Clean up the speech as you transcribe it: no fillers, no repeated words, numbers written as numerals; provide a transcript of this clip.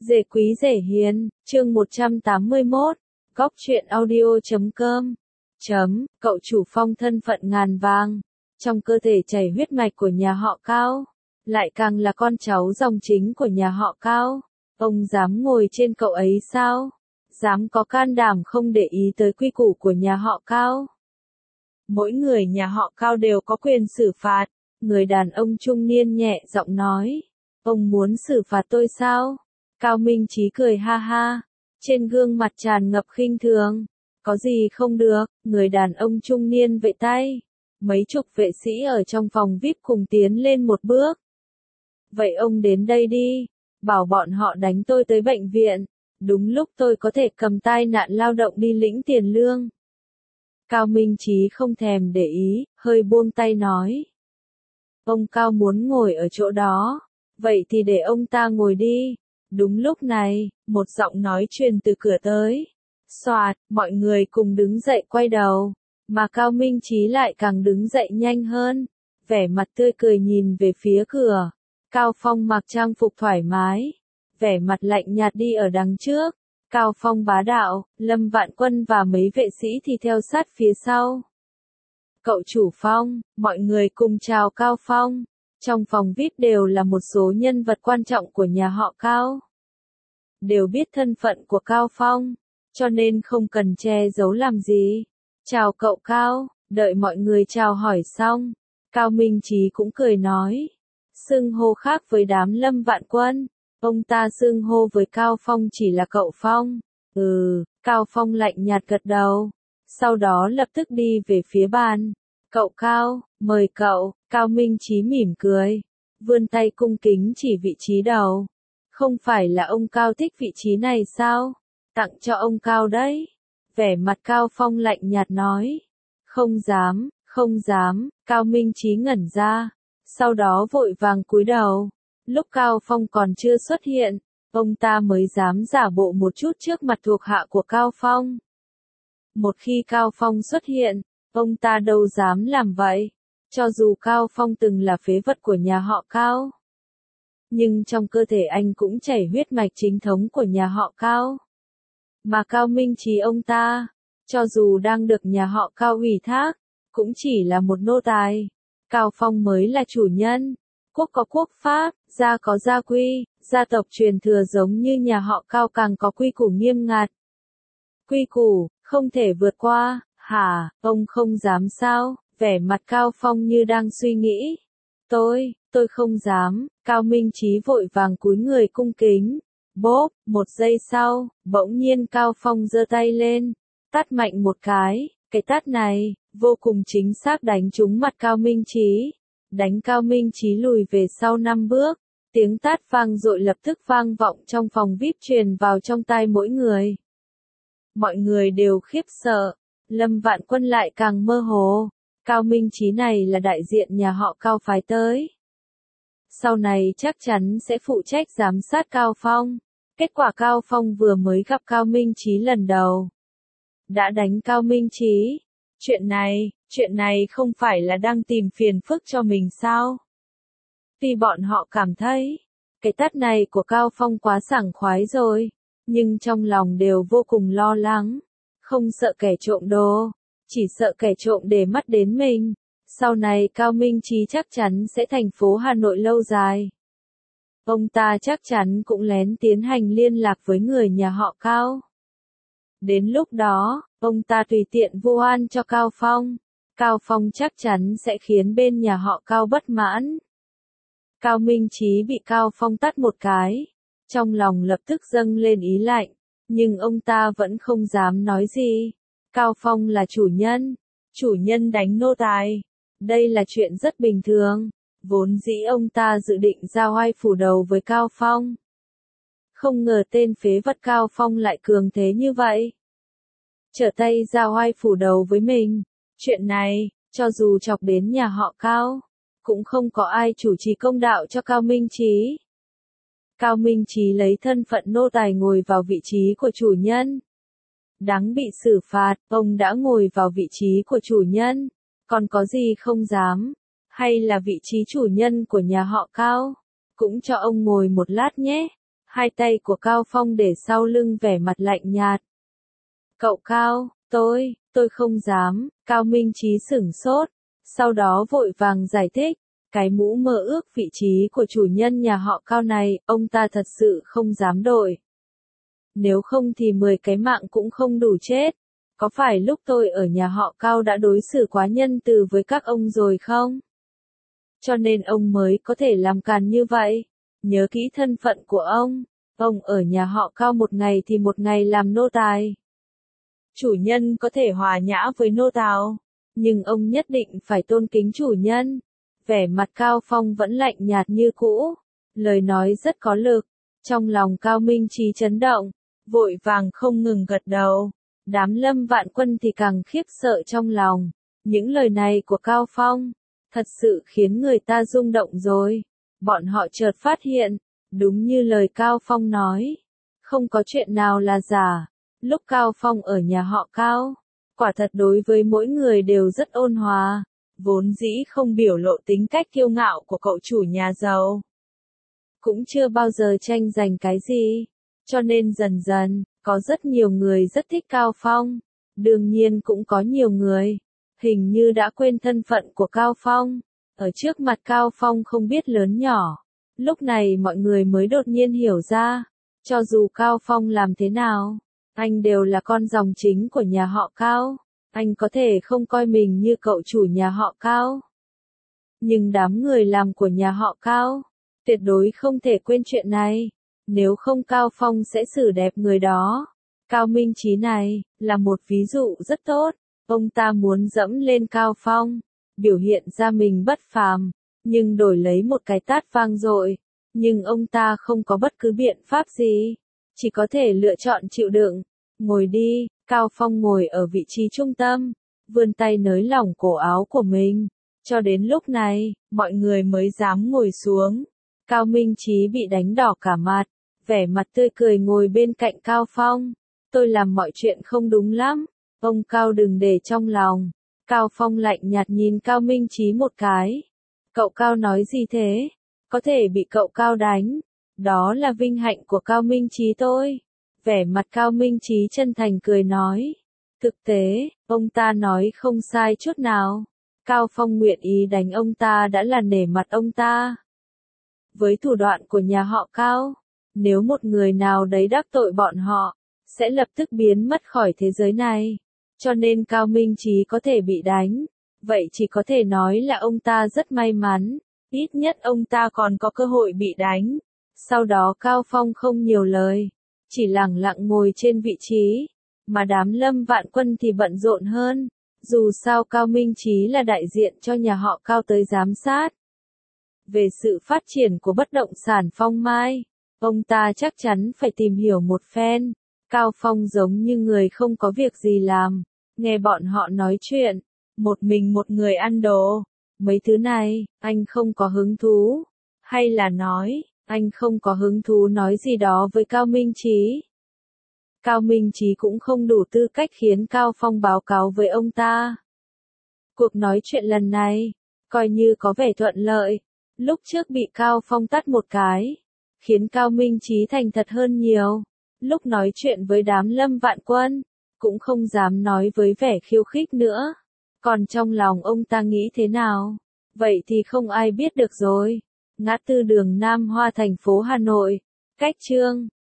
Dễ quý dễ hiền, chương 181, góc truyện audio.com. Cậu chủ Phong thân phận ngàn vàng, trong cơ thể chảy huyết mạch của nhà họ Cao, lại càng là con cháu dòng chính của nhà họ Cao. Ông dám ngồi trên cậu ấy sao? Dám có can đảm không để ý tới quy củ của nhà họ Cao? Mỗi người nhà họ Cao đều có quyền xử phạt. Người đàn ông trung niên nhẹ giọng nói. Ông muốn xử phạt tôi sao? Cao Minh Chí cười ha ha, trên gương mặt tràn ngập khinh thường. Có gì không được, người đàn ông trung niên vẫy tay. Mấy chục vệ sĩ ở trong phòng VIP cùng tiến lên một bước. Vậy ông đến đây đi, bảo bọn họ đánh tôi tới bệnh viện. Đúng lúc tôi có thể cầm tai nạn lao động đi lĩnh tiền lương. Cao Minh Chí không thèm để ý, hơi buông tay nói. Ông Cao muốn ngồi ở chỗ đó, vậy thì để ông ta ngồi đi. Đúng lúc này, một giọng nói truyền từ cửa tới. Soạt, mọi người cùng đứng dậy quay đầu, mà Cao Minh Chí lại càng đứng dậy nhanh hơn, vẻ mặt tươi cười nhìn về phía cửa. Cao Phong mặc trang phục thoải mái, vẻ mặt lạnh nhạt đi ở đằng trước. Cao Phong bá đạo, Lâm Vạn Quân và mấy vệ sĩ thì theo sát phía sau. Cậu chủ Phong, mọi người cùng chào Cao Phong. Trong phòng VIP đều là một số nhân vật quan trọng của nhà họ Cao. Đều biết thân phận của Cao Phong, cho nên không cần che giấu làm gì. Chào cậu Cao, đợi mọi người chào hỏi xong. Cao Minh Chí cũng cười nói. Xưng hô khác với đám Lâm Vạn Quân. Ông ta xưng hô với Cao Phong chỉ là cậu Phong. Cao Phong lạnh nhạt gật đầu. Sau đó lập tức đi về phía bàn. Cậu Cao, mời cậu. Cao Minh Chí mỉm cười, vươn tay cung kính chỉ vị trí đầu. Không phải là ông Cao thích vị trí này sao? Tặng cho ông Cao đấy. Vẻ mặt Cao Phong lạnh nhạt nói. Không dám, không dám. Cao Minh Chí ngẩn ra, sau đó vội vàng cúi đầu. Lúc Cao Phong còn chưa xuất hiện, ông ta mới dám giả bộ một chút trước mặt thuộc hạ của Cao Phong. Một khi Cao Phong xuất hiện, ông ta đâu dám làm vậy. Cho dù Cao Phong từng là phế vật của nhà họ Cao, nhưng trong cơ thể anh cũng chảy huyết mạch chính thống của nhà họ Cao. Mà Cao Minh Chí ông ta, cho dù đang được nhà họ Cao ủy thác, cũng chỉ là một nô tài. Cao Phong mới là chủ nhân. Quốc có quốc pháp, gia có gia quy, gia tộc truyền thừa giống như nhà họ Cao càng có quy củ nghiêm ngặt. Quy củ, không thể vượt qua, hả, ông không dám sao? Vẻ mặt Cao Phong như đang suy nghĩ. Tôi không dám. Cao Minh Chí vội vàng cúi người cung kính. Bốp, một giây sau, bỗng nhiên Cao Phong giơ tay lên, tát mạnh một cái tát này, vô cùng chính xác đánh trúng mặt Cao Minh Chí. Đánh Cao Minh Chí lùi về sau 5 bước, tiếng tát vang dội lập tức vang vọng trong phòng VIP truyền vào trong tai mỗi người. Mọi người đều khiếp sợ, Lâm Vạn Quân lại càng mơ hồ. Cao Minh Chí này là đại diện nhà họ Cao phái tới. Sau này chắc chắn sẽ phụ trách giám sát Cao Phong. Kết quả Cao Phong vừa mới gặp Cao Minh Chí lần đầu, đã đánh Cao Minh Chí. Chuyện này không phải là đang tìm phiền phức cho mình sao? Tuy bọn họ cảm thấy, cái tát này của Cao Phong quá sảng khoái rồi, nhưng trong lòng đều vô cùng lo lắng. Không sợ kẻ trộm đồ, chỉ sợ kẻ trộm để mắt đến mình. Sau này Cao Minh Chí chắc chắn sẽ thành phố Hà Nội lâu dài. Ông ta chắc chắn cũng lén tiến hành liên lạc với người nhà họ Cao. Đến lúc đó, ông ta tùy tiện vu oan cho Cao Phong. Cao Phong chắc chắn sẽ khiến bên nhà họ Cao bất mãn. Cao Minh Chí bị Cao Phong tát một cái, trong lòng lập tức dâng lên ý lạnh, nhưng ông ta vẫn không dám nói gì. Cao Phong là chủ nhân đánh nô tài. Đây là chuyện rất bình thường. Vốn dĩ ông ta dự định ra oai phủ đầu với Cao Phong. Không ngờ tên phế vật Cao Phong lại cường thế như vậy. Trở tay ra oai phủ đầu với mình. Chuyện này, cho dù chọc đến nhà họ Cao, cũng không có ai chủ trì công đạo cho Cao Minh Chí. Cao Minh Chí lấy thân phận nô tài ngồi vào vị trí của chủ nhân. Đáng bị xử phạt, ông đã ngồi vào vị trí của chủ nhân, còn có gì không dám? Hay là vị trí chủ nhân của nhà họ Cao? Cũng cho ông ngồi một lát nhé. Hai tay của Cao Phong để sau lưng vẻ mặt lạnh nhạt. Cậu Cao, tôi không dám, Cao Minh Chí sửng sốt, sau đó vội vàng giải thích, cái mũ mơ ước vị trí của chủ nhân nhà họ Cao này, ông ta thật sự không dám đổi. Nếu không thì 10 cái mạng cũng không đủ chết. Có phải lúc tôi ở nhà họ Cao đã đối xử quá nhân từ với các ông rồi không? Cho nên ông mới có thể làm càn như vậy. Nhớ kỹ thân phận của ông ở nhà họ Cao một ngày thì một ngày làm nô tài. Chủ nhân có thể hòa nhã với nô tào, nhưng ông nhất định phải tôn kính chủ nhân. Vẻ mặt Cao Phong vẫn lạnh nhạt như cũ, lời nói rất có lực. Trong lòng Cao Minh Chí chấn động, vội vàng không ngừng gật đầu. Đám Lâm Vạn Quân thì càng khiếp sợ trong lòng. Những lời này của Cao Phong, thật sự khiến người ta rung động rồi. Bọn họ chợt phát hiện, đúng như lời Cao Phong nói, không có chuyện nào là giả. Lúc Cao Phong ở nhà họ Cao, quả thật đối với mỗi người đều rất ôn hòa, vốn dĩ không biểu lộ tính cách kiêu ngạo của cậu chủ nhà giàu. Cũng chưa bao giờ tranh giành cái gì, cho nên dần dần, có rất nhiều người rất thích Cao Phong. Đương nhiên cũng có nhiều người, hình như đã quên thân phận của Cao Phong. Ở trước mặt Cao Phong không biết lớn nhỏ. Lúc này mọi người mới đột nhiên hiểu ra, cho dù Cao Phong làm thế nào, anh đều là con dòng chính của nhà họ Cao. Anh có thể không coi mình như cậu chủ nhà họ Cao. Nhưng đám người làm của nhà họ Cao, tuyệt đối không thể quên chuyện này. Nếu không Cao Phong sẽ xử đẹp người đó. Cao Minh Chí này, là một ví dụ rất tốt. Ông ta muốn dẫm lên Cao Phong, biểu hiện ra mình bất phàm, nhưng đổi lấy một cái tát vang dội. Nhưng ông ta không có bất cứ biện pháp gì, chỉ có thể lựa chọn chịu đựng. Ngồi đi, Cao Phong ngồi ở vị trí trung tâm, vươn tay nới lỏng cổ áo của mình. Cho đến lúc này, mọi người mới dám ngồi xuống. Cao Minh Chí bị đánh đỏ cả mặt, vẻ mặt tươi cười ngồi bên cạnh Cao Phong. Tôi làm mọi chuyện không đúng lắm, ông Cao đừng để trong lòng. Cao Phong lạnh nhạt nhìn Cao Minh Chí một cái. Cậu Cao nói gì thế? Có thể bị cậu Cao đánh, đó là vinh hạnh của Cao Minh Chí tôi. Vẻ mặt Cao Minh Chí chân thành cười nói. Thực tế, ông ta nói không sai chút nào. Cao Phong nguyện ý đánh ông ta đã là nể mặt ông ta. Với thủ đoạn của nhà họ Cao, nếu một người nào đấy đắc tội bọn họ, sẽ lập tức biến mất khỏi thế giới này. Cho nên Cao Minh Chí có thể bị đánh, vậy chỉ có thể nói là ông ta rất may mắn, ít nhất ông ta còn có cơ hội bị đánh. Sau đó Cao Phong không nhiều lời, chỉ lẳng lặng ngồi trên vị trí, mà đám Lâm Vạn Quân thì bận rộn hơn. Dù sao Cao Minh Chí là đại diện cho nhà họ Cao tới giám sát về sự phát triển của bất động sản Phong Mai, ông ta chắc chắn phải tìm hiểu một phen. Cao Phong giống như người không có việc gì làm, nghe bọn họ nói chuyện, một mình một người ăn đồ. Mấy thứ này, anh không có hứng thú, hay là nói, anh không có hứng thú nói gì đó với Cao Minh Chí. Cao Minh Chí cũng không đủ tư cách khiến Cao Phong báo cáo với ông ta. Cuộc nói chuyện lần này, coi như có vẻ thuận lợi. Lúc trước bị Cao Phong tát một cái, khiến Cao Minh Chí thành thật hơn nhiều. Lúc nói chuyện với đám Lâm Vạn Quân, cũng không dám nói với vẻ khiêu khích nữa. Còn trong lòng ông ta nghĩ thế nào? Vậy thì không ai biết được rồi. Ngã tư đường Nam Hoa thành phố Hà Nội, cách Chương